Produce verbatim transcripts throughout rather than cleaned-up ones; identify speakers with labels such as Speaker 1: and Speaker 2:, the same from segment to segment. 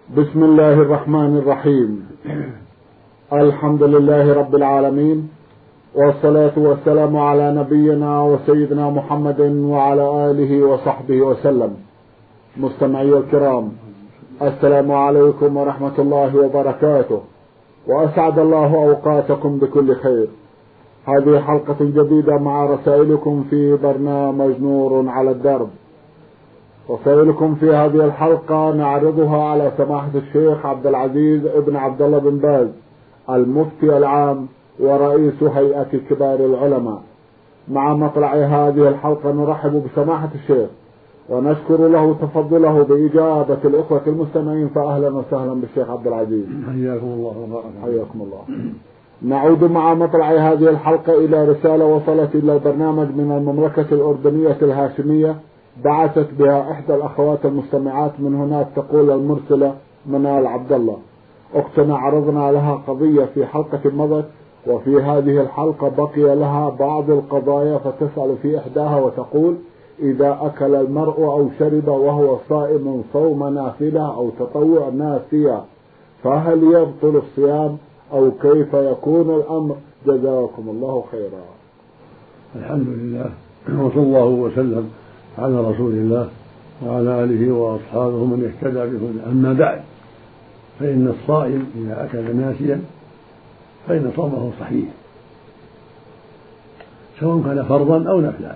Speaker 1: بسم الله الرحمن الرحيم. الحمد لله رب العالمين، والصلاة والسلام على نبينا وسيدنا محمد وعلى آله وصحبه وسلم. مستمعي الكرام، السلام عليكم ورحمة الله وبركاته، وأسعد الله أوقاتكم بكل خير. هذه حلقة جديدة مع رسائلكم في برنامج نور على الدرب. رسائلكم في هذه الحلقة نعرضها على سماحة الشيخ عبد العزيز ابن عبد الله بن باز، المفتي العام ورئيس هيئة كبار العلماء. مع مطلع هذه الحلقة نرحب بسماحة الشيخ ونشكر له تفضله بإجابة الإخوة المستمعين، فأهلا وسهلا بالشيخ عبد العزيز.
Speaker 2: حياكم الله وبارك.
Speaker 1: حياكم الله. نعود مع مطلع هذه الحلقة إلى رسالة وصلت إلى البرنامج من المملكة الأردنية الهاشمية، بعثت بها إحدى الأخوات المستمعات من هناك. تقول المرسلة منال عبد الله: أختنا عرضنا لها قضية في حلقة مضت، وفي هذه الحلقة بقي لها بعض القضايا، فتسأل في إحداها وتقول: إذا أكل المرء أو شرب وهو صائم صوم نافلة أو تطوع ناسيا، فهل يبطل الصيام أو كيف يكون الأمر؟ جزاكم الله خيرا.
Speaker 2: الحمد لله، وصلى الله وسلم على رسول الله وعلى آله وأصحابه من اهتدى بهداه. أما بعد، فإن الصائم إذا أكل ناسيا فإن صومه صحيح، سواء كان فرضا أو نفلا.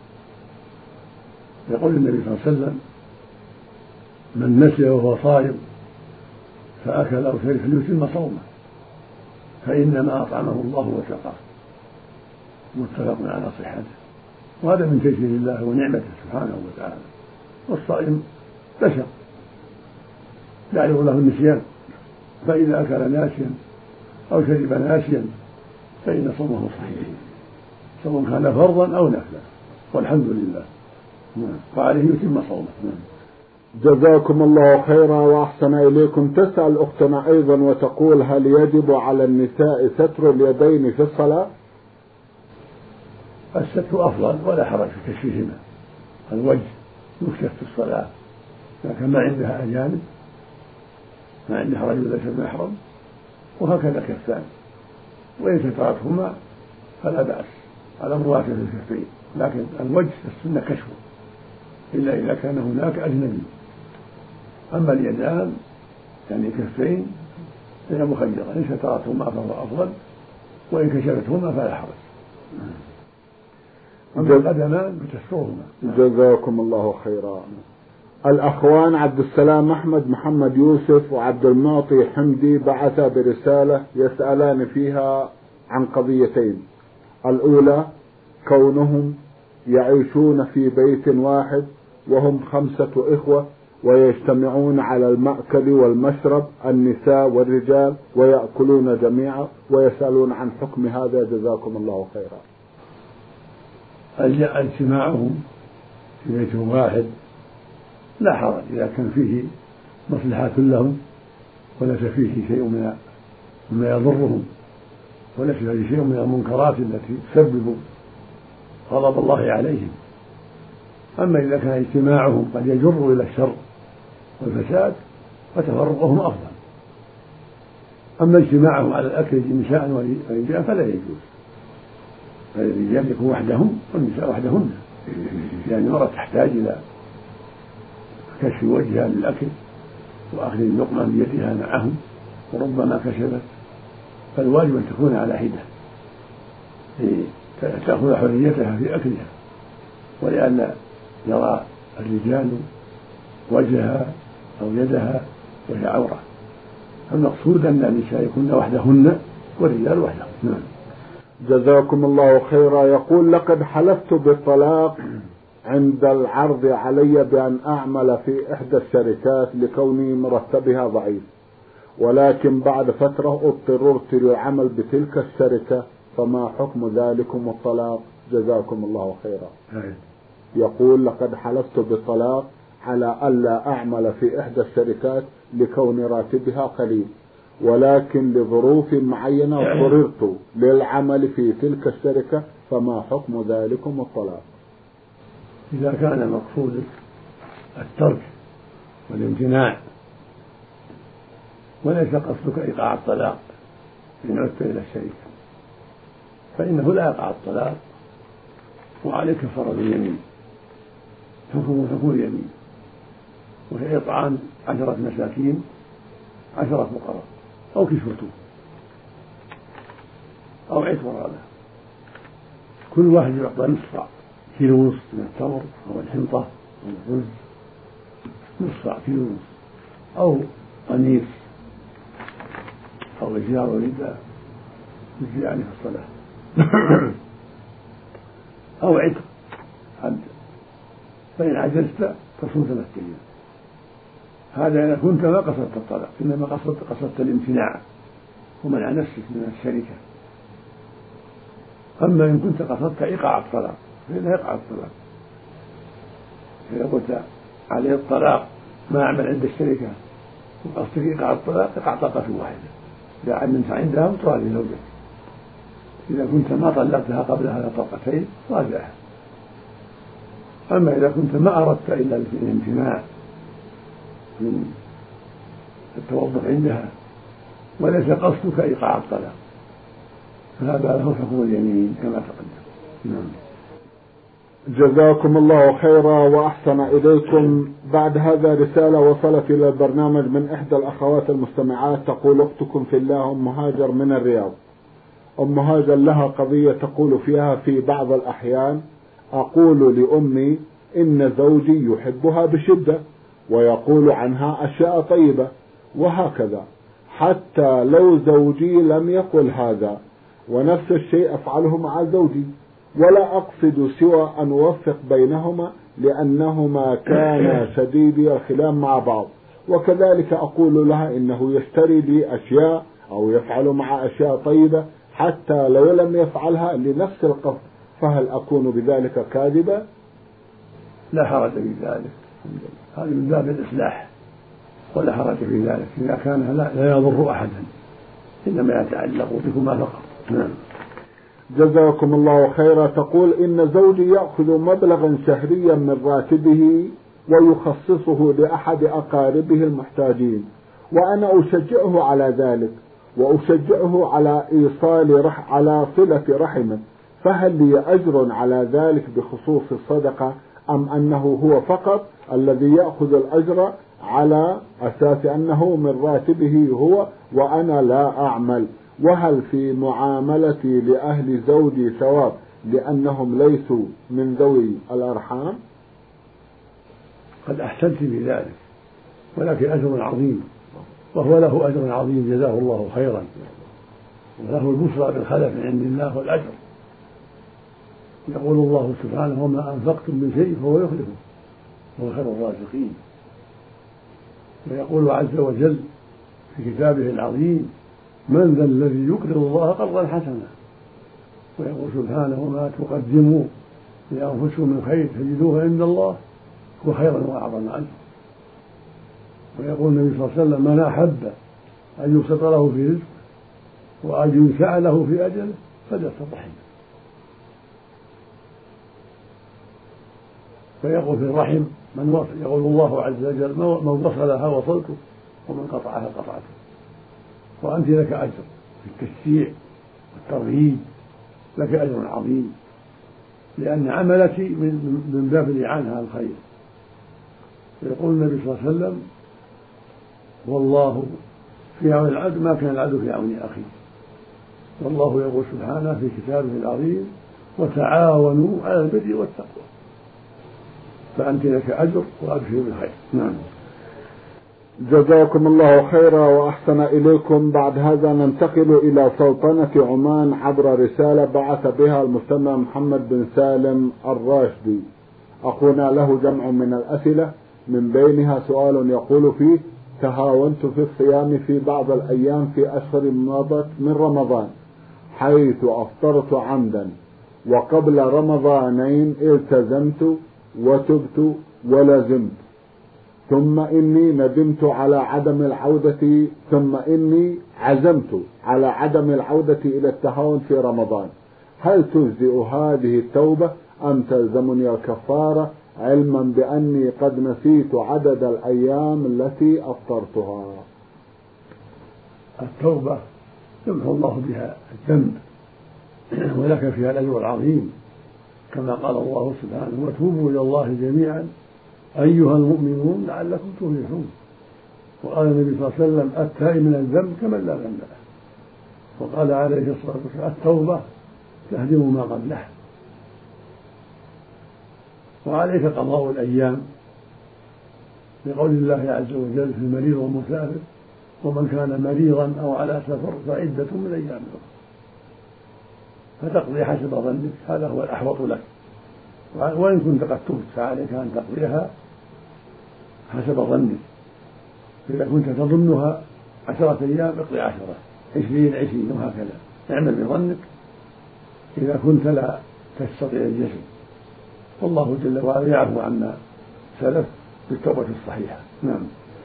Speaker 2: يقول النبي صلى الله عليه وسلم: من نسي وهو صائم فأكل أو شرب فليتم صومه، فإنما أطعمه الله وسقاه. متفق على صحته، وهذا من تيسير الله ونعمته سبحانه وتعالى. والصائم بشر يعرض له النسيان، فإذا أكل ناسيا أو شرب ناسيا فإن صومه صحيح، سواء كان فرضا أو نفلا، والحمد لله، وعليه يتم صومه.
Speaker 1: جزاكم الله خيرا وأحسن إليكم. تسأل أختنا أيضا وتقول: هل يجب على النساء ستر اليدين في الصلاة؟
Speaker 2: الستر أفضل ولا حرج في كشفهما. الوجه يكشف في الصلاة، لكن ما عندها أجانب، ما عندها رجل ليس محرم، وهكذا كفان، وإن سترتهما فلا بأس على مواجهة الكفين، لكن الوجه السنة كشفه إلا إذا كان هناك أجنبي. أما اليدان يعني كفين هي مخيرة، إن سترتهما فهو أفضل، وإن كشفتهما فلا حرج. أما القدمان فتسترهما.
Speaker 1: جزاكم الله خيرا. الأخوان عبد السلام أحمد محمد يوسف وعبد المعطي حمدي بعثا برسالة يسألان فيها عن قضيتين. الأولى: كونهم يعيشون في بيت واحد وهم خمسة إخوة ويجتمعون على المأكل والمشرب، النساء والرجال، ويأكلون جميعا، ويسألون عن حكم هذا. جزاكم الله خيرا.
Speaker 2: اجتماعهم في بيت واحد لا حرج إذا كان فيه مصلحة لهم، وليس فيه شيء من مما يضرهم، وليس فيه شيء من المنكرات التي تسبب غضب الله عليهم. أما إذا كان اجتماعهم قد يجر إلى الشر والفساد فتفرقهم أفضل. أما اجتماعهم على الأكل نساء ورجال فلا يجوز، فالرجال يكون وحدهم والنساء وحدهن، لأن المرأة تحتاج إلى كشف وجهها للأكل وأخذ اللقمة بيدها معهم، وربما كشفت، فالواجب أن تكون على حدة تأخذ حريتها في أكلها، ولئلا يرى الرجال وجهها أو يدها وهي عورة. المقصود أن النساء يكون وحدهن والرجال وحدهم. نعم.
Speaker 1: جزاكم الله خيرا. يقول: لقد حلفت بالطلاق عند العرض علي بأن أعمل في إحدى الشركات لكوني مرتبها ضعيف، ولكن بعد فترة اضطررت للعمل بتلك الشركة، فما حكم ذلكم الطلاق؟ جزاكم الله خيرا. يقول: لقد حلفت بالطلاق على ألا أعمل في إحدى الشركات لكون راتبها قليل، ولكن لظروف معينة اضطررت للعمل في تلك الشركة، فما حكم ذلكم الطلاق؟
Speaker 2: إذا كان مقصودك الترك والامتناع وليس قصدك إيقاع الطلاق إن عدت إلى الشريك، فإنه لا يقع الطلاق وعليك كفارة اليمين، حكم حكم اليمين، وهي إطعام عشرة مساكين عشرة فقراء أو كسوتهم أو عتق رقبة، كل واحد يعطى نصف كيلو ونصف من التمر أو الحنطة أو الرز، نصف كيلو ونصف، أو قميص أو إزار ورداء يجزي عليه الصلاة أو عتق عبد، فإن عجزت تصوم ثلاثة أيام. هذا إذا كنت ما قصدت الطلاق، إنما قصدت قصدت الامتناع ومنع نفسك من الشركة. أما إن كنت قصدت إيقاع الطلاق فإنه يقع الطلاق، إذا قلت عليه الطلاق ما أعمل عند الشركة وقصدك إيقاع الطلاق يقع طلقة واحدة، إذا علمت عندها وتراجع زوجك. إذا كنت ما طلقتها قبل هذا طلقتين راجعها. أما إذا كنت ما أردت إلا الامتناع من التوظف عندها وليس قصدك إيقاع الطلاق فهذا له حكم اليمين كما تقدم. نعم.
Speaker 1: جزاكم الله خيرا وأحسن إليكم. بعد هذا رسالة وصلت إلى البرنامج من إحدى الأخوات المستمعات تقول: أختكم في الله أم هاجر من الرياض. أم هاجر لها قضية تقول فيها: في بعض الأحيان أقول لأمي إن زوجي يحبها بشدة ويقول عنها أشياء طيبة وهكذا، حتى لو زوجي لم يقل هذا، ونفس الشيء أفعله مع زوجي، ولا أقصد سوى أن أوفق بينهما لأنهما كانا شديدي الخلاف مع بعض، وكذلك أقول لها إنه يشتري لي أشياء أو يفعل مع أشياء طيبة حتى لو لم يفعلها لنفس القصد، فهل أكون بذلك كاذبا؟
Speaker 2: لا حرج في ذلك، هذا من باب الإصلاح ولا حرج في ذلك إذا كان لا, لا يضر أحدا، إنما يتعلق بكما فقط. نعم.
Speaker 1: جزاكم الله خيرا. تقول: إن زوجي يأخذ مبلغا شهريا من راتبه ويخصصه لأحد أقاربه المحتاجين، وأنا أشجعه على ذلك وأشجعه على إيصال رح على صلة رحمه، فهل لي أجر على ذلك بخصوص الصدقة، أم أنه هو فقط الذي يأخذ الأجر على أساس أنه من راتبه هو وأنا لا أعمل؟ وهل في معاملتي لأهل زوجي ثواب لأنهم ليسوا من ذوي الأرحام؟
Speaker 2: قد أحسنت بذلك، ولكن أجر عظيم، وهو له أجر عظيم جزاه الله خيرا، وله البشرى بالخلف من عند الله والأجر. يقول الله سبحانه: وما أنفقتم من شيء فهو يخلفه وهو خير الرازقين. ويقول عز وجل في كتابه العظيم: من ذا الذي يقرض الله قرضا حسنا. ويقول سبحانه: وما تقدموا لأنفسكم من خير تجدوه عند الله هو خيرا وأعظم أجرا. ويقول النبي صلى الله عليه وسلم: من أحب أن يبسط له في رزقه وأن ينسع له في أجله فليصل رحمه. ويقول في الرحم: من وصل، يقول الله عز وجل: من وصلها وصلته ومن قطعها قطعته. وأنت لك أجر في التشجيع والترغيب، لك أجر عظيم، لأن عملك من, من باب الإعانة على الخير. ويقول النبي صلى الله عليه وسلم: والله في عون العبد ما كان العبد في عون أخيه. والله يقول سبحانه في كتابه العظيم: وتعاونوا على البر والتقوى. فأنت لك أجر وأبشر بالخير. نعم.
Speaker 1: جزاكم الله خيرا وأحسن إليكم. بعد هذا ننتقل إلى سلطنة عمان عبر رسالة بعث بها المستمع محمد بن سالم الراشدي. أخونا له جمع من الأسئلة، من بينها سؤال يقول فيه: تهاونت في الصيام في بعض الأيام في أشهر مضت من رمضان، حيث أفطرت عمدا، وقبل رمضانين التزمت وتبت ولزمت، ثم إني ندمت على عدم العودة ثم إني عزمت على عدم العودة إلى التهاون في رمضان، هل تجزئ هذه التوبة أم تلزمني الكفارة، علما بأني قد نسيت عدد الأيام التي أفطرتها؟
Speaker 2: التوبة يمحو الله بها الذنب ولك فيها الأجر العظيم، كما قال الله سبحانه: وتوبوا إلى الله جميعا أيها المؤمنون لعلكم تفلحون. وقال النبي صلى الله عليه وسلم: التائب من الذنب كمن لا ذنب له. وقال عليه الصلاة والسلام: التوبة تهدم ما قبلها. وعليك قضاء الأيام لقول الله عز وجل في المريض والمسافر: ومن كان مريضا أو على سفر فعدة من أيام أخرى. فتقضي حسب ظنك، هذا هو الأحوط لك. وإن كنت قد تبت فعليك أن تقضيها حسب ظنك. إذا كنت تظنها عشرة أيام اقضي عشرة، عشرين عشرين، وهكذا. اعمل بظنك إذا كنت لا تستطيع الجسم. والله جل وعلا يعفو عما سلف بالتوبة الصحيحة. نعم.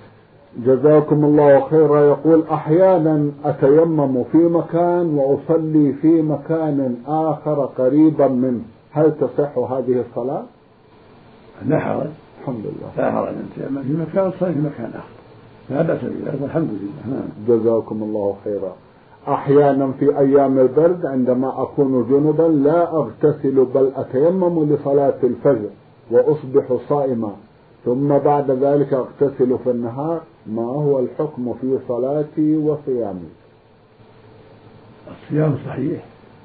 Speaker 1: جزاكم الله خيرا. يقول: أحيانا أتيمم في مكان وأصلي في مكان آخر قريبا منه، هل تصح هذه الصلاة؟
Speaker 2: لا حرج،
Speaker 1: الحمد لله.
Speaker 2: لا حرج أن تيمم في مكان وتصلي في مكان آخر، لا بأس بذلك، والحمد لله. نعم.
Speaker 1: جزاكم الله خيرا. أحيانا في أيام البرد عندما أكون جنبا لا أغتسل بل أتيمم لصلاة الفجر وأصبح صائما، ثم بعد ذلك أغتسل في النهار، ما هو الحكم في صلاتي وصيامي؟
Speaker 2: الصيام صحيح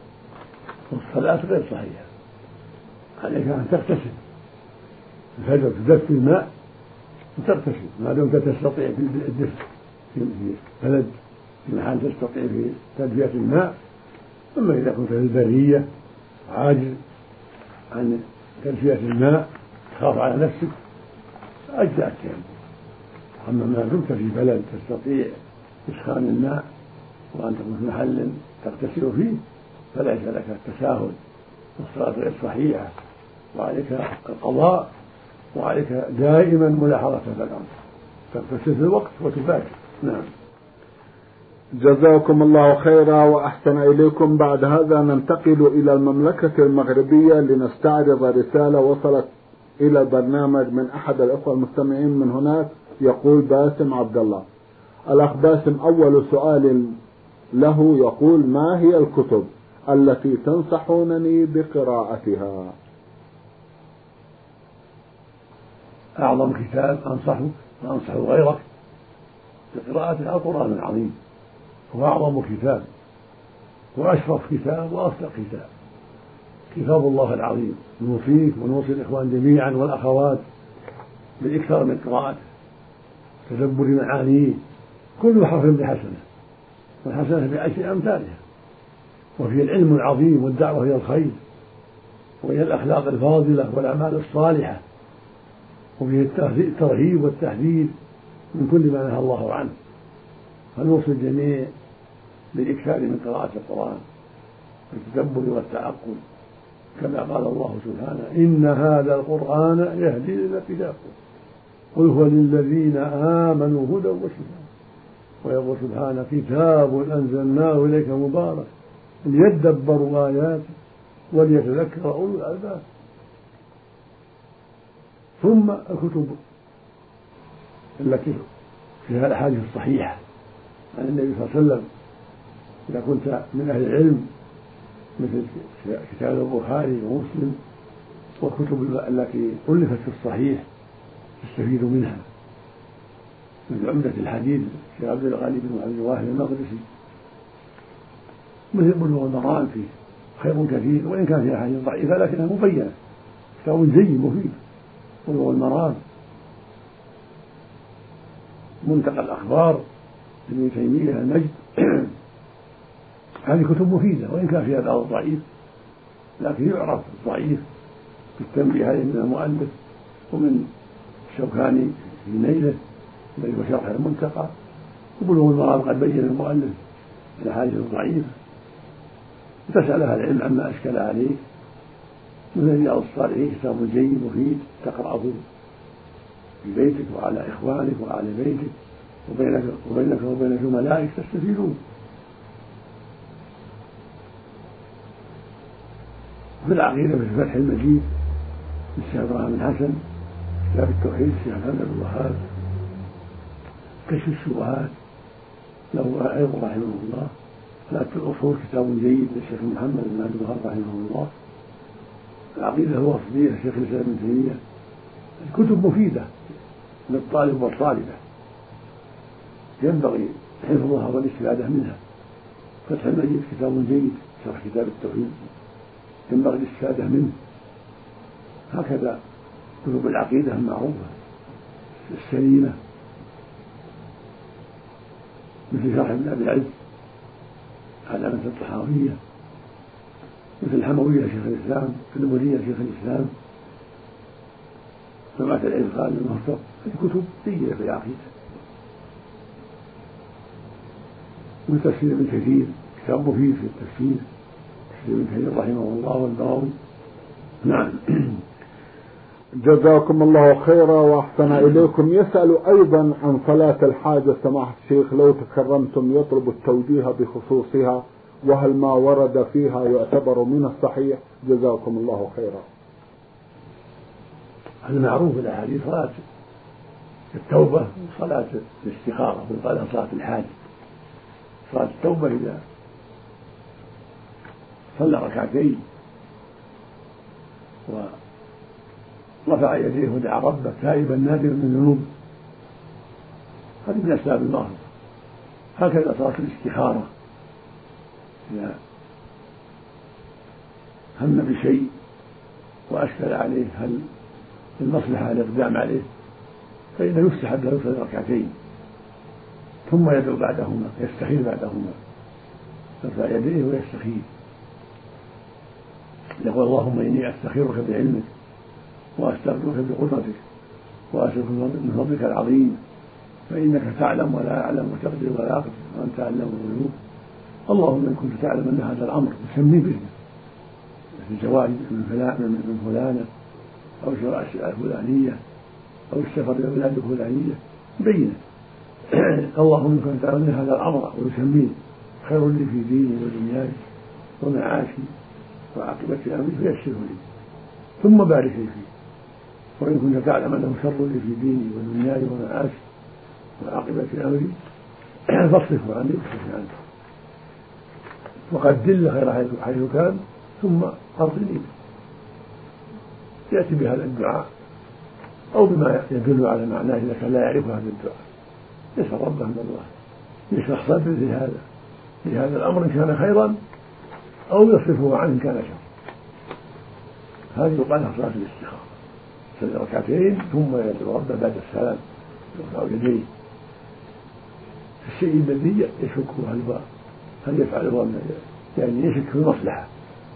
Speaker 2: والصلاة غير صحيحة. عليك أن تغتسل الفجر، تدفي الماء وتغتسل ما دمت تستطيع في الدفء في بلد في محل تستطيع في تدفئة الماء. أما إذا كنت في البرية عاجز عن تدفئة الماء تخاف على نفسك أجزأك يعني. أما ما دمت في بلد تستطيع إسخان الماء وأن تكون في محل تغتسل فيه فليس لك التساهل، والصلاة غير صحيحة، وعليك القضاء، وعليك دائما ملاحظة هذا الأمر، تغتسل في الوقت وتباشر. نعم.
Speaker 1: جزاكم الله خيرا وأحسن إليكم. بعد هذا ننتقل إلى المملكة المغربية لنستعرض رسالة وصلت إلى البرنامج من أحد الأخوة المستمعين من هناك. يقول باسم عبد الله. الأخ باسم أول سؤال له يقول: ما هي الكتب التي تنصحونني بقراءتها؟
Speaker 2: أعظم كتاب أنصحه وأنصح غيرك بقراءة القرآن العظيم، هو أعظم كتاب وأشرف كتاب وأصدق كتاب، كتاب الله العظيم. نوصيك ونوصي الإخوان جميعا والأخوات بالإكثار من قراءته، تدبر معانيه، كل حرف بحسنة، والحسنة بعشر أمثالها. وفيه العلم العظيم والدعوة إلى الخير وإلى الأخلاق الفاضلة والأعمال الصالحة، وفيه الترهيب والتحذير من كل ما نهى الله عنه. فنوصي الجميع بالإكثار من قراءة القرآن والتدبر والتعقل، كما قال الله سبحانه: إن هذا القرآن يهدي للتي هي أقوم، قل هو للذين آمنوا هدى وشفاء. ويقول سبحانه: كتاب أنزلناه إليك مبارك ليدبروا آياته وليتذكر أولو الألباب. ثم الكتب التي فيها الأحاديث الصحيحة عن النبي صلى الله عليه وسلم، إذا كنت من أهل العلم، مثل كتاب البخاري ومسلم والكتب التي ألفت في الصحيح تستفيد منها، مثل عمدة الحديث في عبد الغني بن عبد الواحد المقدسي، مثل بلوغ المرام فيه خير كثير، وإن كان فيها أحاديث ضعيفة لكنها مبينة، كتاب جيد مفيد. بلوغ المرام، منتقى الأخبار ابن تيمية المجد، هذه كتب مفيدة وإن كان فيها بعض الضعيف، لكن يعرف الضعيف بالتنبيه عليه من المؤلف ومن الشوكاني في نيله الذي هو شرح المنتقى. وبلوغ المرام قد بين المؤلف الأحاديث الضعيفة، وتسأل أهل العلم عما أشكل عليه، من رياض الصالحين كتاب جيد مفيد تقرأه في بيتك وعلى إخوانك وعلى بيتك وبينك وبينك وبين زملائك تستفيدون. في العقيدة في فتح المجيد للشيخ إبراهيم الحسن، كتاب التوحيد للشيخ محمد بن الوهاب، كشف الشبهات له أيضا رحمه الله ثلاث الأصول كتاب جيد للشيخ محمد بن عبد الوهاب رحمه الله. العقيدة الوصفية للشيخ الإسلام ابن تيمية. الكتب مفيدة للطالب والطالبة ينبغي حفظها والاستفادة منها. فتح المجيد كتاب جيد شرح كتاب التوحيد ينبغي الاستفادة منه. هكذا كتب العقيدة المعروفة السليمة مثل شرح ابن أبي العز علامة الطحاوية، مثل الحموية شيخ الإسلام، النبوية شيخ الإسلام، جماعة العزقال المهتر. هذه كتب جيدة في العقيدة. وتفسير ابن كثير كتاب مفيد في التفسير، تفسير ابن كثير رحمه الله والبغوي. نعم.
Speaker 1: جزاكم الله خيرا وأحسن إليكم. يسأل أيضا عن صلاة الحاجة سماحة الشيخ لو تكرمتم، يطلب التوجيه بخصوصها، وهل ما ورد فيها يعتبر من الصحيح؟ جزاكم الله خيرا.
Speaker 2: المعروف الأحاديث صلاة التوبة وصلاة الاستخارة، وقال صلاة الحاجة. صلاة التوبة إذا صلى ركعتين ورفع يديه ودعا ربه تائبا نادما من ذنوب، هذه من أسباب المغفرة. هكذا صلاة الاستخارة إذا هم بشيء وأشكل عليه هل المصلحة الإقدام عليه فإنه يستحب له يصلي ركعتين ثم يدعو بعدهما، يستخير بعدهما، يرفع يديه ويستخير، يقول اللهم إني أستخيرك بعلمك وأستغفرك بقدرتك وأسألك من فضلك العظيم فإنك تعلم ولا أعلم وتقدر ولا أقدر وأنت أعلم الغيوب. اللهم إن كنت تعلم أن هذا الأمر تسمي به مثل الزواج من فلان من فلانة أو شراء السلعة الفلانية أو السفر إلى البلاد الفلانية بينه. اللهم إن كنت تعلم أن هذا الأمر ويسميه خير لي في ديني ودنياي ومعاشي وعاقبة أمري فيسره لي ثم بارك لي فيه. وإن كنت تعلم أنه شر لي في ديني ودنياي ومعاشي وعاقبة أمري فاصرفه عني واصرف عنه وقدر لي خير حيث كان ثم أرضني به. يأتي بهذا الدعاء أو بما يدل على معناه إذا كان لا يعرف هذا الدعاء، يسأل ربه من الله يشرح صدره لهذا لهذا الأمر إن كان خيرا أو يصرفه عنه إن كان شر. هذه يقال لها صلاة الاستخارة. يصلي ركعتين ثم يدعو ربه بعد السلام يرفع يديه الشيء الذي يشكه هل هل يفعله يعني يشك في المصلحة،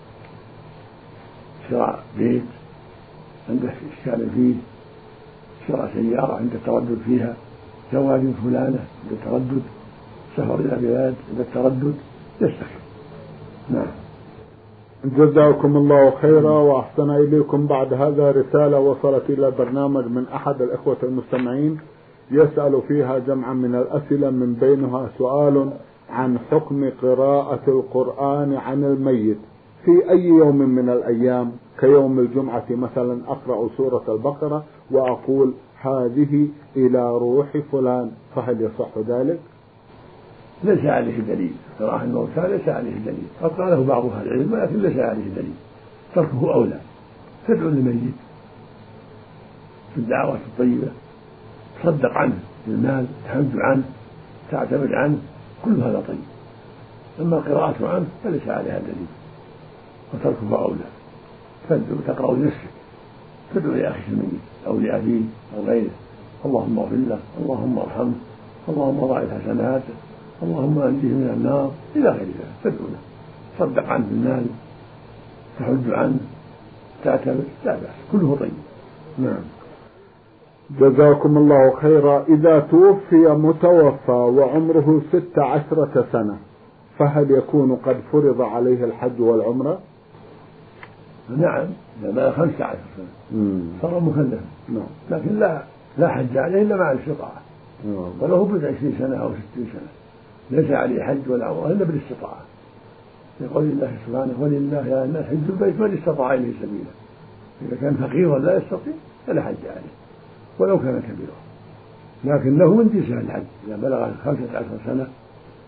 Speaker 2: شراء بيت عنده إشكال فيه، شراء سيارة عند التردد فيها، زواج فلانة عند التردد، سفر إلى بلاد عند التردد، يستخير. نعم.
Speaker 1: جزاكم الله خيرا وأحسن إليكم. بعد هذا رسالة وصلت إلى البرنامج من أحد الإخوة المستمعين يسأل فيها جمعا من الأسئلة، من بينها سؤال عن حكم قراءة القرآن عن الميت في أي يوم من الأيام كيوم الجمعة مثلا، أقرأ سورة البقرة وأقول هذه إلى روح فلان، فهل يصح ذلك؟
Speaker 2: ليس عليه دليل. قراءة الموتى ليس عليه دليل، قد قاله بعض أهل العلم ولكن ليس عليه دليل، تركه أولى. تدعو للميت في الدعوات الطيبة، تصدق عنه بالمال، تحج عنه، تعتمد عنه، كل هذا طيب. أما القراءة عنه فليس عليها دليل وتركه أولى. تدعو تقرأ لنفسك، تدعو لأخيك الميت أو لأبيه أو غيره، اللهم اغفر له، اللهم ارحمه، اللهم ضاعف حسناته، اللهم أنجه من النار إلى غير ذلك. تدعو له، تصدق عنه بالمال، تحج عنه، تعتمد، لا بأس، كله طيب. نعم.
Speaker 1: جزاكم الله خيرا. إذا توفي متوفى وعمره ست عشرة سنة فهل يكون قد فرض عليه الحج والعمرة؟
Speaker 2: نعم، إذا بلغ خمسة عشر سنة صار مكلفا. نعم. لكن لا لا حج عليه إلا مع الاستطاعة. نعم. ولو بعد عشرين سنة أو ستين سنة ليس عليه حج ولا عمرة إلا بالاستطاعة. يقول الله سبحانه ولله يا الناس حج البيت من استطاع إليه سبيلا. إذا كان فقيرا لا يستطيع فلا حج عليه ولو كان كبيرا، لكن له من جنس الحج. إذا بلغ خمسة عشر سنة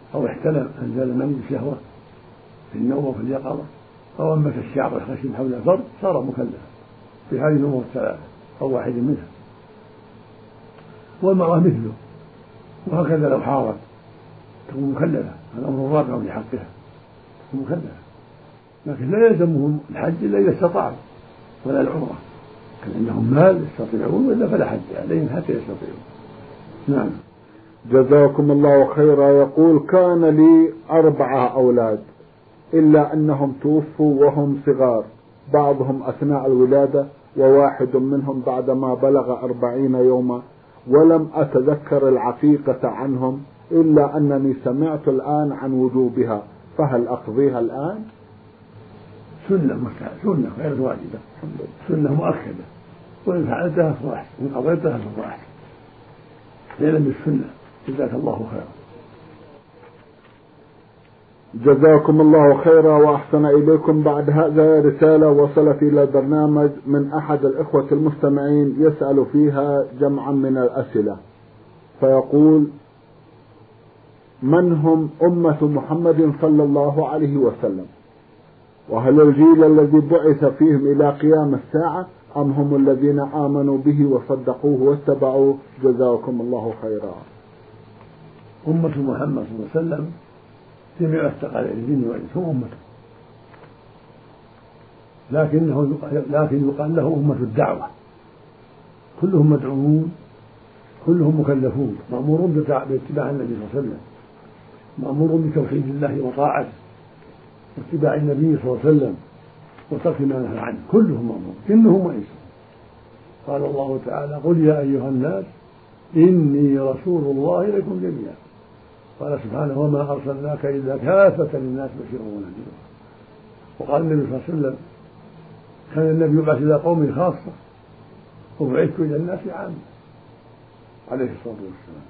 Speaker 2: أو احتلم أنزل من بشهوة في النوم وفي اليقظة أو أنبت الشعر الخشن حول الفرد صار مكلفا في هذه الأمور الثلاثة أو واحد منها. والمرأة مثله، وهكذا لو حارت تكون مكلفة، الأمر الرابع في حقها تكون مكلفة، لكن لا يلزمهم الحج إلا إذا استطاعوا ولا العمرة، كان عندهم مال يستطيعون وإلا فلا حج عليهم حتى يستطيعون. نعم.
Speaker 1: جزاكم الله خيرا. يقول كان لي أربعة أولاد إلا أنهم توفوا وهم صغار، بعضهم أثناء الولادة وواحد منهم بعدما بلغ أربعين يوما، ولم أتذكر العقيقة عنهم إلا أنني سمعت الآن عن وجوبها، فهل أقضيها الآن؟
Speaker 2: سنة مستحب، سنة غير واجبة، سنة مؤكدة، وإن فعلتها فهو أحسن، وإن قضيتها فهو أحسن، ليلا بالسنة. جزاك الله خيرا.
Speaker 1: جزاكم الله خيرا وأحسن إليكم. بعد هذا رسالة وصلت إلى البرنامج من أحد الإخوة المستمعين يسأل فيها جمعا من الأسئلة، فيقول: من هم أمة محمد صلى الله عليه وسلم؟ وهل الجيل الذي بعث فيهم إلى قيام الساعة أم هم الذين آمنوا به وصدقوه واتبعوه؟ جزاكم الله خيرا.
Speaker 2: أمة محمد صلى الله عليه وسلم جميع الثقلين الجن والإنس هم أمته، لكنه لكن يقال له أمة الدعوة، كلهم مدعوون، كلهم مكلفون، مأمورون باتباع النبي صلى الله عليه وسلم، مأمورون بتوحيد الله وطاعته واتباع النبي صلى الله عليه وسلم وترك ما نهى عنه، كلهم مأمور جنهم وإنسهم. قال الله تعالى: قل يا أيها الناس إني رسول الله إليكم جميعا. قال سبحانه: وما أرسلناك إلا كافة للناس بشيرا ونذيرا. وقال النبي صلى الله عليه وسلم: كان النبي يبعث إلى قومه خاصة وبعثت إلى الناس عامة، عليه الصلاة والسلام.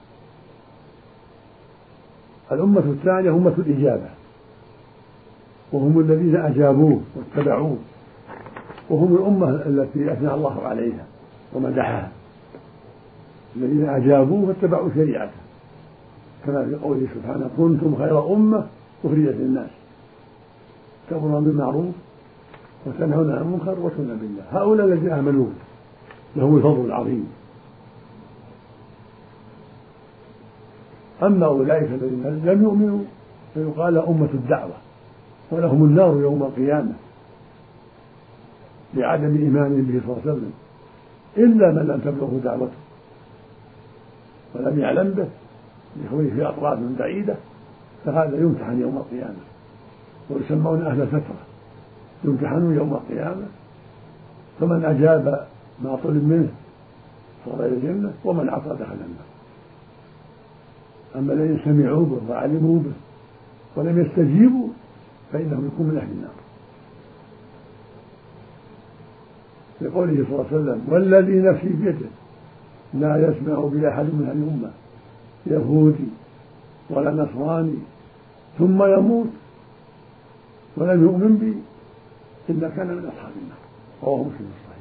Speaker 2: الأمة الثانية أمة الإجابة، وهم الذين أجابوه واتبعوه، وهم الأمة التي أثنى الله عليها ومدحها، الذين أجابوه واتبعوا شريعته، كما في قوله سبحانه: كنتم خير أمة أخرجت للناس تأمرون بالمعروف وتنهون عن المنكر وتؤمنون بالله. هؤلاء الذين آمنوا لهم الفضل العظيم. أما أولئك الذين لم يؤمنوا فيقال أمة الدعوة، ولهم النار يوم القيامة لعدم إيمانهم به صلى الله عليه وسلم، إلا من لم تبلغه دعوته ولم يعلم به لكونه في أطراف بعيدة، فهذا يمتحن يوم القيامة، ويسمون أهل الفترة، يمتحنون يوم القيامة، فمن أجاب ما طلب منه صار إلى الجنة، ومن عصى دخل النار. أما الذين سمعوا به وعلموا به ولم يستجيبوا فإنهم يكونون من أهل النار. لقوله صلى الله عليه وسلم: والذي نفسي بيده لا يسمع بي أحد من هذه الأمة يهودي ولا نصراني ثم يموت ولم يؤمن بي إلا كان من أصحاب النار. رواه مسلم الصحيح.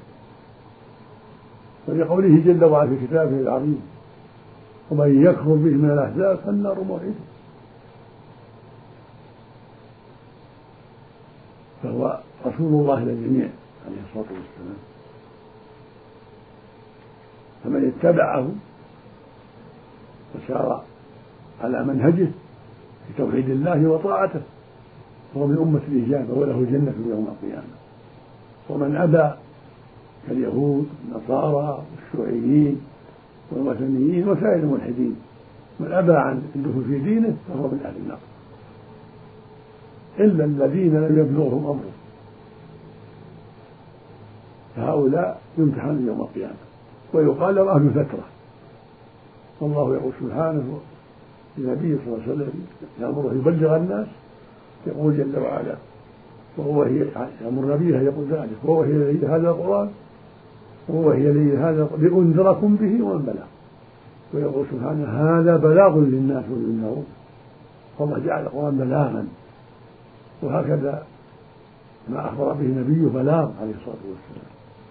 Speaker 2: ولقوله جل وعلا في كتابه العظيم: ومن يكفر به من الأحزاب فالنار موعده. فهو رسول الله للجميع عليه الصلاة والسلام، فمن اتبعه وسار على منهجه في توحيد الله وطاعته فهو من أمة الإجابة وله الجنة يوم القيامة. ومن أبى كاليهود والنصارى والشيوعيين والوثنيين وسائر الملحدين، من أبى عن الدخول في دينه فهو من أهل النار، إلا الذين لم يبلغهم أمره، فهؤلاء يمتحنون يوم القيامة ويقال لهم أهل فترة. والله يقول سبحانه للنبي صلى الله عليه وسلم يأمره يبلغ الناس، يقول جل وعلا: وهو هي يأمر نبيه يقول ذلك: وهو هي لي هذا القرآن وهو هي لي هذا لأنذركم به ومن بلغ. ويقول سبحانه: هذا بلاغ للناس وللناس. فالله جعل القرآن بلاغا، وهكذا ما أخبر به نبيه بلاغ عليه الصلاة والسلام.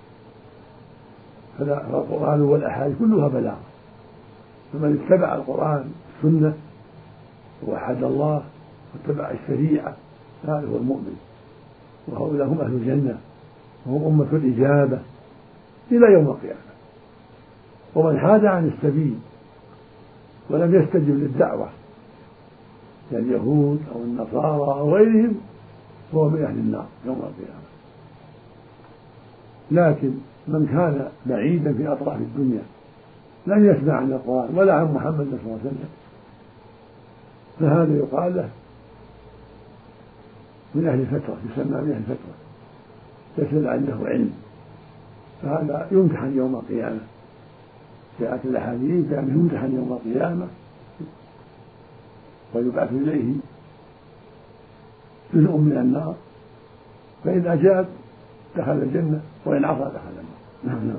Speaker 2: فالقرآن والأحاديث كلها بلاغ، فمن اتبع القرآن السنة ووحد الله واتبع الشريعة، هذا هو المؤمن، وهؤلاء هم أهل الجنة وهم أمة الإجابة إلى يوم القيامة. ومن حاد عن السبيل ولم يستجب للدعوة كاليهود أو النصارى أو غيرهم فهو من أهل النار يوم القيامة. لكن من كان بعيدا في أطراف الدنيا لم يسمع عن القرآن ولا عن محمد صلى الله عليه وسلم فهذا يقال له من أهل الفترة، يسمى من أهل الفترة، ليس عنده علم، فهذا يمتحن يوم القيامة. جاءت الأحاديث بأنه يمتحن يوم القيامة ويبعث إليه جزء من النار، فإن أجاب دخل الجنة وإن عصى دخل النار. نعم.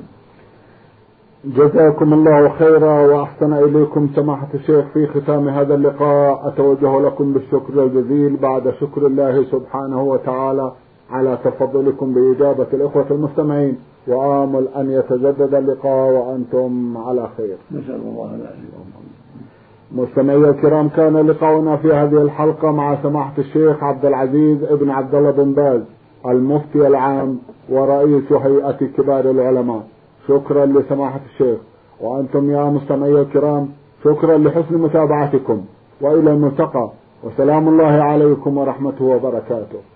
Speaker 1: جزاكم الله خيرا وأحسن إليكم سماحة الشيخ. في ختام هذا اللقاء أتوجه لكم بالشكر الجزيل بعد شكر الله سبحانه وتعالى على تفضلكم بإجابة الإخوة المستمعين، وآمل أن يتجدد اللقاء وأنتم على خير.
Speaker 2: نسأل الله العافية.
Speaker 1: مستمعي الكرام، كان لقاؤنا في هذه الحلقة مع سماحة الشيخ عبد العزيز ابن عبد الله بن باز المفتي العام ورئيس هيئة كبار العلماء. شكرا لسماحة الشيخ، وأنتم يا مستمعي الكرام شكرا لحسن متابعتكم، وإلى الملتقى، وسلام الله عليكم ورحمته وبركاته.